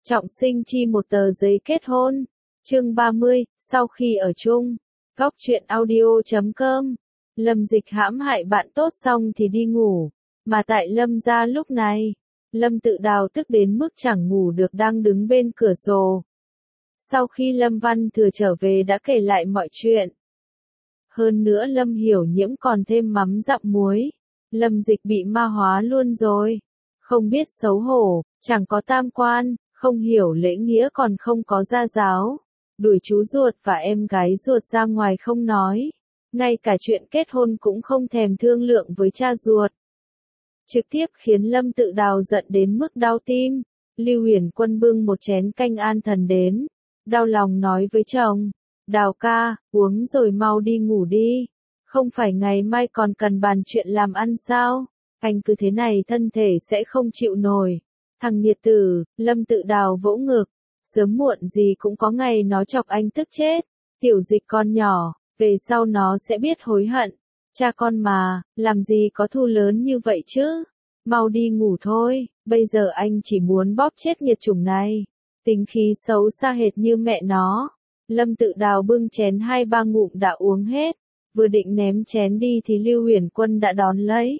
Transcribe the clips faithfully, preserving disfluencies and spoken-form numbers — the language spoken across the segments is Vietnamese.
Trọng sinh chi một tờ giấy kết hôn. Chương ba mươi, sau khi ở chung. Góc truyện audio chấm com. Lâm Dịch hãm hại bạn tốt xong thì đi ngủ. Mà tại Lâm gia lúc này, Lâm Tự Đào tức đến mức chẳng ngủ được đang đứng bên cửa sổ. Sau khi Lâm Văn Thừa trở về đã kể lại mọi chuyện. Hơn nữa Lâm Hiểu Nhiễm còn thêm mắm dặm muối. Lâm Dịch bị ma hóa luôn rồi. Không biết xấu hổ, chẳng có tam quan, không hiểu lễ nghĩa còn không có gia giáo. Đuổi chú ruột và em gái ruột ra ngoài không nói. Ngay cả chuyện kết hôn cũng không thèm thương lượng với cha ruột. Trực tiếp khiến Lâm Tự Đào giận đến mức đau tim. Lưu Huyền Quân bưng một chén canh an thần đến. Đau lòng nói với chồng. Đào ca, uống rồi mau đi ngủ đi. Không phải ngày mai còn cần bàn chuyện làm ăn sao? Anh cứ thế này thân thể sẽ không chịu nổi. Thằng nghiệt tử, Lâm Tự Đào vỗ ngực. Sớm muộn gì cũng có ngày nó chọc anh tức chết. Tiểu Dịch con nhỏ, về sau nó sẽ biết hối hận. Cha con mà, làm gì có thù lớn như vậy chứ? Mau đi ngủ thôi, bây giờ anh chỉ muốn bóp chết nghiệt chủng này. Tính khí xấu xa hệt như mẹ nó. Lâm Tự Đào bưng chén hai ba ngụm đã uống hết. Vừa định ném chén đi thì Lưu Huyền Quân đã đón lấy.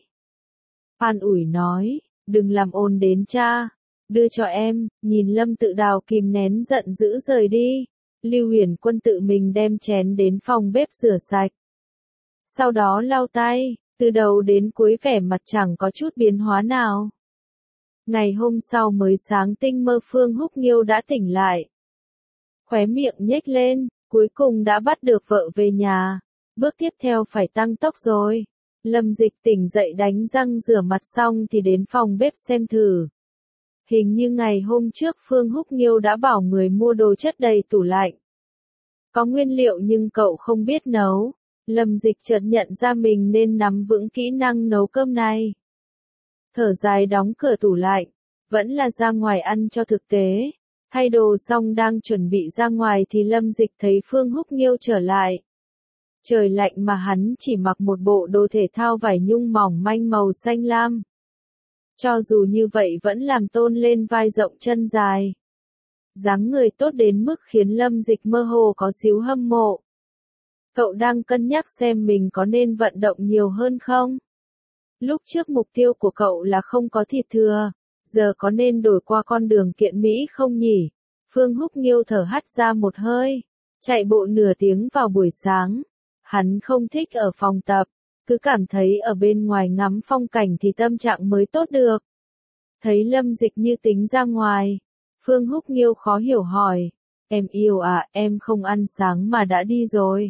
An ủi nói, đừng làm ồn đến cha. Đưa cho em, nhìn Lâm Tự Đào kìm nén giận dữ rời đi. Lưu Huyền Quân tự mình đem chén đến phòng bếp rửa sạch. Sau đó lau tay, từ đầu đến cuối vẻ mặt chẳng có chút biến hóa nào. Ngày hôm sau mới sáng tinh mơ Phương Húc Nghiêu đã tỉnh lại. Khóe miệng nhếch lên, cuối cùng đã bắt được vợ về nhà. Bước tiếp theo phải tăng tốc rồi. Lâm Dịch tỉnh dậy đánh răng rửa mặt xong thì đến phòng bếp xem thử. Hình như ngày hôm trước Phương Húc Nghiêu đã bảo người mua đồ chất đầy tủ lạnh. Có nguyên liệu nhưng cậu không biết nấu. Lâm Dịch chợt nhận ra mình nên nắm vững kỹ năng nấu cơm này. Thở dài đóng cửa tủ lạnh. Vẫn là ra ngoài ăn cho thực tế. Thay đồ xong đang chuẩn bị ra ngoài thì Lâm Dịch thấy Phương Húc Nghiêu trở lại. Trời lạnh mà hắn chỉ mặc một bộ đồ thể thao vải nhung mỏng manh màu xanh lam. Cho dù như vậy vẫn làm tôn lên vai rộng chân dài. Dáng người tốt đến mức khiến Lâm Dịch mơ hồ có xíu hâm mộ. Cậu đang cân nhắc xem mình có nên vận động nhiều hơn không? Lúc trước mục tiêu của cậu là không có thịt thừa, giờ có nên đổi qua con đường kiện Mỹ không nhỉ? Phương Húc Nghiêu thở hắt ra một hơi, chạy bộ nửa tiếng vào buổi sáng. Hắn không thích ở phòng tập, cứ cảm thấy ở bên ngoài ngắm phong cảnh thì tâm trạng mới tốt được. Thấy Lâm Dịch như tính ra ngoài, Phương Húc Nghiêu khó hiểu hỏi, em yêu à, em không ăn sáng mà đã đi rồi.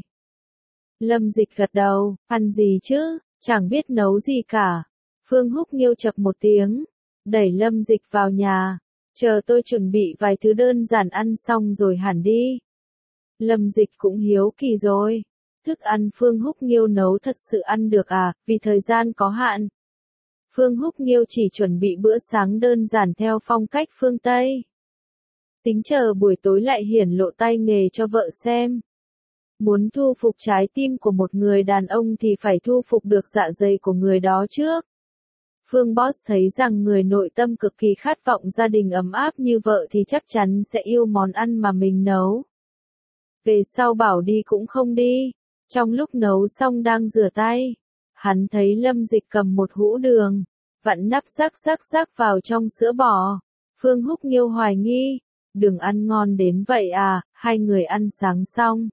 Lâm Dịch gật đầu, ăn gì chứ, chẳng biết nấu gì cả. Phương Húc Nghiêu chậc một tiếng, đẩy Lâm Dịch vào nhà, chờ tôi chuẩn bị vài thứ đơn giản ăn xong rồi hẳn đi. Lâm Dịch cũng hiếu kỳ rồi. Thức ăn Phương Húc Nghiêu nấu thật sự ăn được à, vì thời gian có hạn. Phương Húc Nghiêu chỉ chuẩn bị bữa sáng đơn giản theo phong cách phương Tây. Tính chờ buổi tối lại hiển lộ tay nghề cho vợ xem. Muốn thu phục trái tim của một người đàn ông thì phải thu phục được dạ dày của người đó trước. Phương Boss thấy rằng người nội tâm cực kỳ khát vọng gia đình ấm áp như vợ thì chắc chắn sẽ yêu món ăn mà mình nấu. Về sau bảo đi cũng không đi. Trong lúc nấu xong đang rửa tay, hắn thấy Lâm Dịch cầm một hũ đường, vặn nắp rắc rắc rắc vào trong sữa bò. Phương Húc Nghiêu hoài nghi, đường ăn ngon đến vậy à, hai người ăn sáng xong.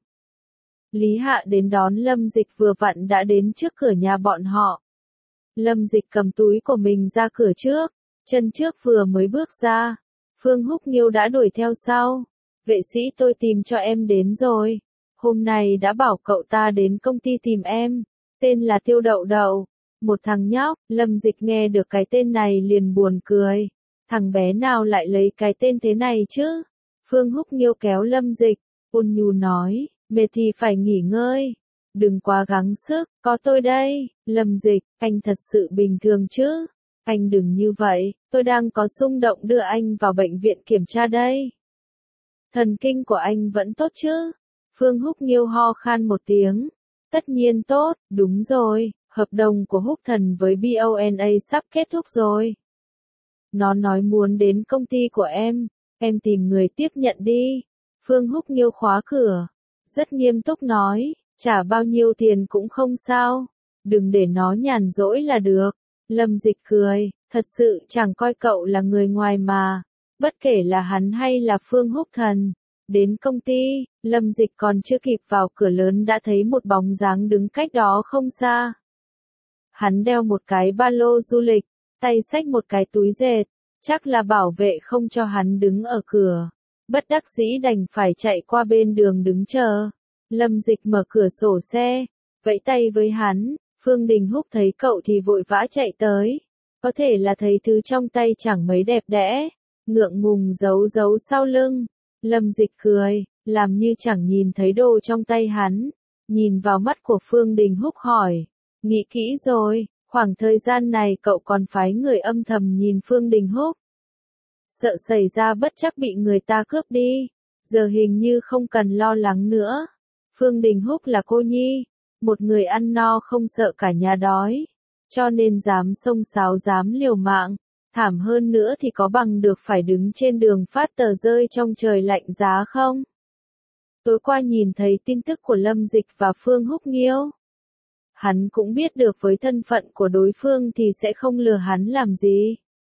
Lý Hạ đến đón Lâm Dịch vừa vặn đã đến trước cửa nhà bọn họ. Lâm Dịch cầm túi của mình ra cửa trước, chân trước vừa mới bước ra. Phương Húc Nghiêu đã đuổi theo sau. Vệ sĩ tôi tìm cho em đến rồi. Hôm nay đã bảo cậu ta đến công ty tìm em, tên là Tiêu Đậu Đậu, một thằng nhóc. Lâm Dịch nghe được cái tên này liền buồn cười, thằng bé nào lại lấy cái tên thế này chứ? Phương Húc Nghiêu kéo Lâm Dịch, ôn nhu nói, mệt thì phải nghỉ ngơi, đừng quá gắng sức, có tôi đây. Lâm Dịch, anh thật sự bình thường chứ? Anh đừng như vậy, tôi đang có xung động đưa anh vào bệnh viện kiểm tra đây. Thần kinh của anh vẫn tốt chứ? Phương Húc Nghiêu ho khan một tiếng. Tất nhiên tốt, đúng rồi, hợp đồng của Húc Thần với bê o en a sắp kết thúc rồi. Nó nói muốn đến công ty của em, em tìm người tiếp nhận đi. Phương Húc Nghiêu khóa cửa, rất nghiêm túc nói, trả bao nhiêu tiền cũng không sao, đừng để nó nhàn rỗi là được. Lâm Dịch cười, thật sự chẳng coi cậu là người ngoài mà, bất kể là hắn hay là Phương Húc Thần. Đến công ty, Lâm Dịch còn chưa kịp vào cửa lớn đã thấy một bóng dáng đứng cách đó không xa. Hắn đeo một cái ba lô du lịch, tay xách một cái túi dệt, chắc là bảo vệ không cho hắn đứng ở cửa. Bất đắc dĩ đành phải chạy qua bên đường đứng chờ. Lâm Dịch mở cửa sổ xe, vẫy tay với hắn, Phương Đình Húc thấy cậu thì vội vã chạy tới. Có thể là thấy thứ trong tay chẳng mấy đẹp đẽ, ngượng ngùng giấu giấu sau lưng. Lâm Dịch cười, làm như chẳng nhìn thấy đồ trong tay hắn, nhìn vào mắt của Phương Đình Húc hỏi, nghĩ kỹ rồi, khoảng thời gian này cậu còn phái người âm thầm nhìn Phương Đình Húc. Sợ xảy ra bất trắc bị người ta cướp đi, giờ hình như không cần lo lắng nữa. Phương Đình Húc là cô nhi, một người ăn no không sợ cả nhà đói, cho nên dám xông xáo dám liều mạng. Thảm hơn nữa thì có bằng được phải đứng trên đường phát tờ rơi trong trời lạnh giá không? Tối qua nhìn thấy tin tức của Lâm Dịch và Phương Húc Nghiêu. Hắn cũng biết được với thân phận của đối phương thì sẽ không lừa hắn làm gì.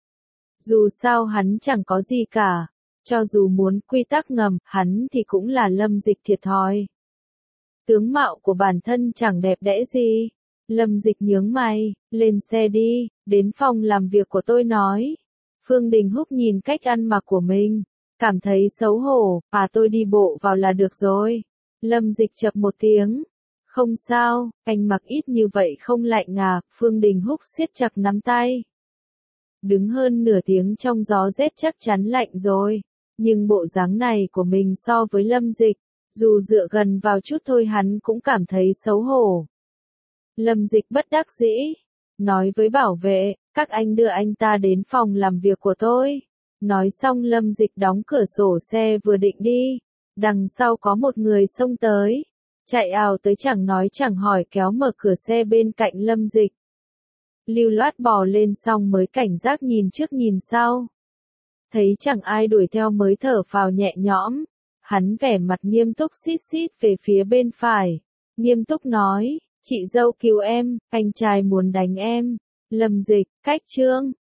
Dù sao hắn chẳng có gì cả, cho dù muốn quy tắc ngầm, hắn thì cũng là Lâm Dịch thiệt thòi. Tướng mạo của bản thân chẳng đẹp đẽ gì. Lâm Dịch nhướng mày, lên xe đi, đến phòng làm việc của tôi nói. Phương Đình Húc nhìn cách ăn mặc của mình, cảm thấy xấu hổ, à tôi đi bộ vào là được rồi. Lâm Dịch chập một tiếng, không sao, anh mặc ít như vậy không lạnh à, Phương Đình Húc siết chặt nắm tay. Đứng hơn nửa tiếng trong gió rét chắc chắn lạnh rồi, nhưng bộ dáng này của mình so với Lâm Dịch, dù dựa gần vào chút thôi hắn cũng cảm thấy xấu hổ. Lâm Dịch bất đắc dĩ, nói với bảo vệ, các anh đưa anh ta đến phòng làm việc của tôi. Nói xong Lâm Dịch đóng cửa sổ xe vừa định đi, đằng sau có một người xông tới, chạy ào tới chẳng nói chẳng hỏi kéo mở cửa xe bên cạnh Lâm Dịch. Lưu loát bò lên xong mới cảnh giác nhìn trước nhìn sau. Thấy chẳng ai đuổi theo mới thở phào nhẹ nhõm, hắn vẻ mặt nghiêm túc xít xít về phía bên phải, nghiêm túc nói. Chị dâu cứu em, anh trai muốn đánh em. Lâm Dịch, cách chương.